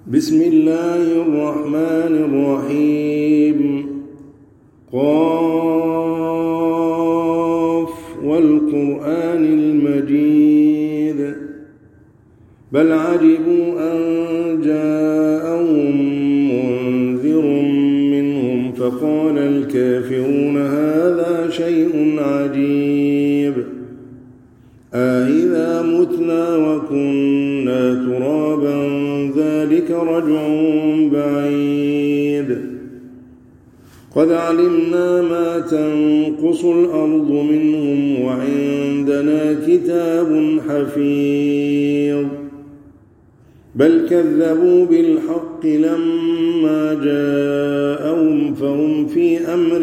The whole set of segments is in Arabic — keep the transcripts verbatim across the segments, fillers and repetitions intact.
بسم الله الرحمن الرحيم. قاف والقرآن المجيد بل عجبوا أن جاءهم منذر منهم فقال الكافرون هذا شيء عجيب أإذا متنا وكنا ترابا ذلك رجع بعيد قد علمنا ما تنقص الأرض منهم وعندنا كتاب حفيظ بل كذبوا بالحق لما جاءهم فهم في أمر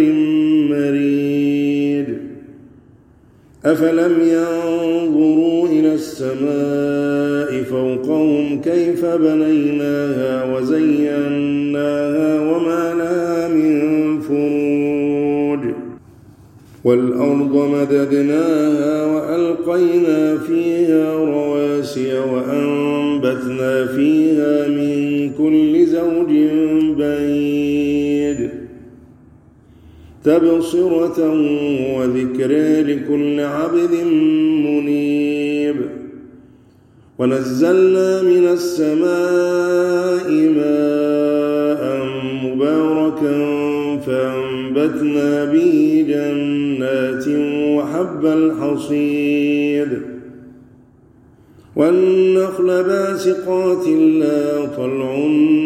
مريج أفلم ينظروا إلى السماء فوقهم كيف بنيناها وزيناها وما لها من فروج والأرض مددناها وألقينا فيها رواسي وأنبتنا فيها من كل زوج بهيج تبصرة وذكرى لكل عبد منيب ونزلنا من السماء ماء مباركا فأنبتنا به جنات وحب الحصيد والنخل باسقات لا طلع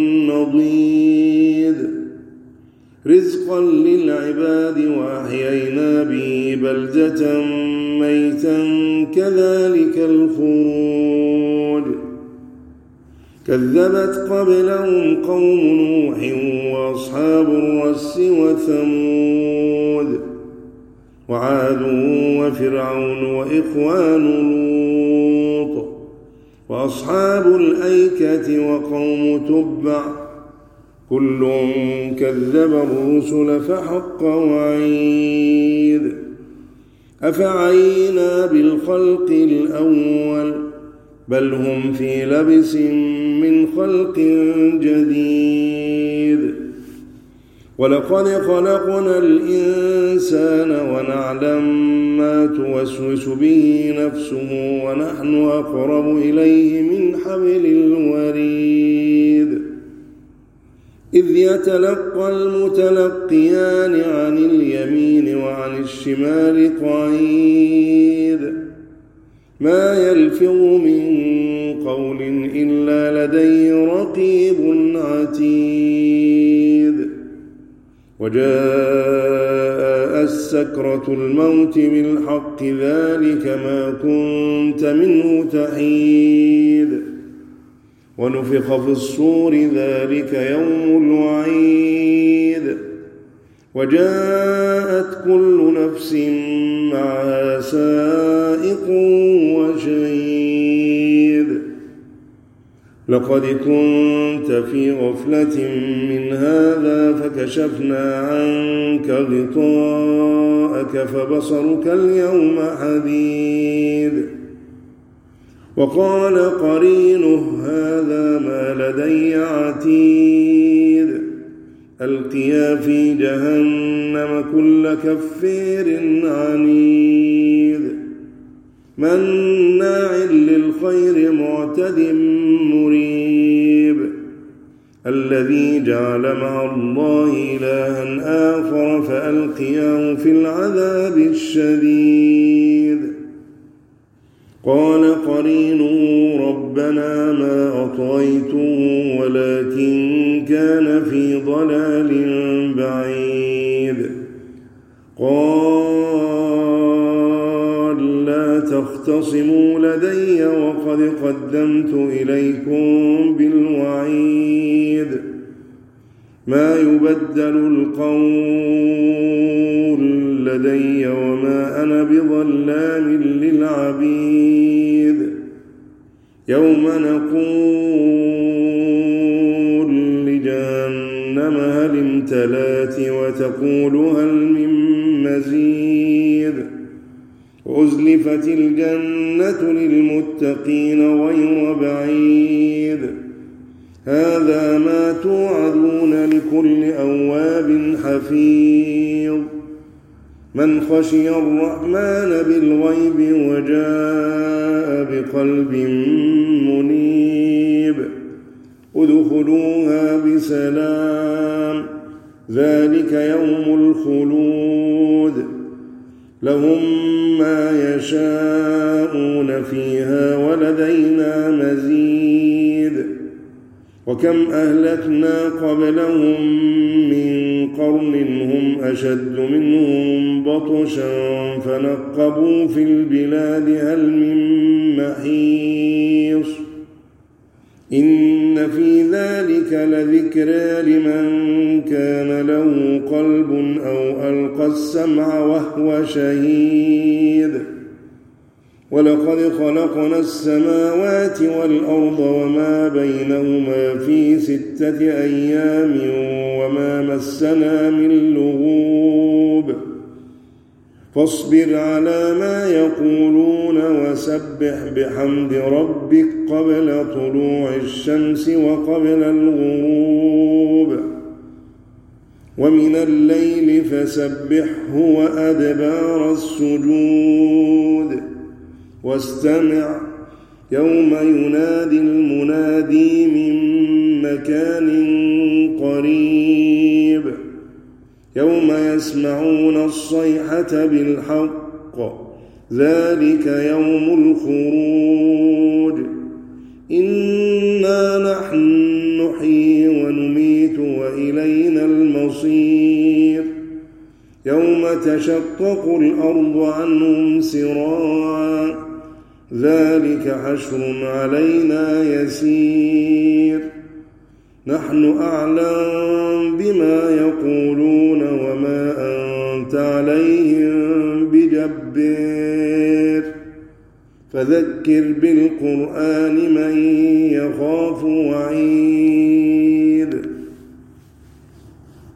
نضيد رزقا للعباد وأحيينا به بلدة ميتا كذلك الخروج كذبت قبلهم قوم نوح وأصحاب الرس وثمود وعاد وفرعون وإخوان لوط وأصحاب الأيكة وقوم تبع كل كذب الرسل فحق وعيد أفعينا بالخلق الأول بل هم في لبس من خلق جديد ولقد خلقنا الإنسان ونعلم ما توسوس به نفسه ونحن أقرب إليه من حبل الوريد إذ يتلقى المتلقيان عن اليمين وعن الشمال قعيد ما يلفظ من قول إلا لديه رقيب عتيد وجاء السكرة الموت بالحق ذلك ما كنت منه تحيد ونفخ في الصور ذلك يوم الوعيد وجاءت كل نفس معها سائق وشهيد لقد كنت في غفلة من هذا فكشفنا عنك غطاءك فبصرك اليوم حديد وقال قرينه هذا ما لدي عتيد ألقيا في جهنم كل كفير عنيد مناع للخير معتد مريب الذي جعل مع الله إلها آخر فألقياه في العذاب الشديد قال قرينه ربنا ما أطغيته ولكن كان في ضلال بعيد قال لا تختصموا لدي وقد قدمت إليكم بالوعيد ما يبدل القول لدي وما أنا بظلام للعبيد يوم نقول لجهنم هل امتلأت وتقول هل من مزيد وأزلفت الجنة للمتقين غير بعيد هذا ما توعدون لكل أواب حفيظ من خشي الرحمن بالغيب وجاء بقلب منيب ادخلوها بسلام ذلك يوم الخلود لهم ما يشاءون فيها ولدينا مزيد وكم أهلكنا قبلهم من قرن هم أشد منهم بطشا فنقبوا في البلاد هل من محيص إن في ذلك لذكرى لمن كان له قلب أو ألقى السمع وهو شهيد ولقد خلقنا السماوات والأرض وما بينهما في ستة أيام وما مسنا من لغوب فاصبر على ما يقولون وسبح بحمد ربك قبل طلوع الشمس وقبل الغروب ومن الليل فسبحه وأدبار السجود واستمع يوم ينادي المنادي من مكان قريب يوم يسمعون الصيحة بالحق ذلك يوم الخروج إنا نحن نحيي ونميت وإلينا المصير يوم تشقق الأرض عنهم سراعا ذلك حشر علينا يسير نحن أعلم بما يقولون وما أنت عليهم بجبار فذكر بالقرآن من يخاف وعيد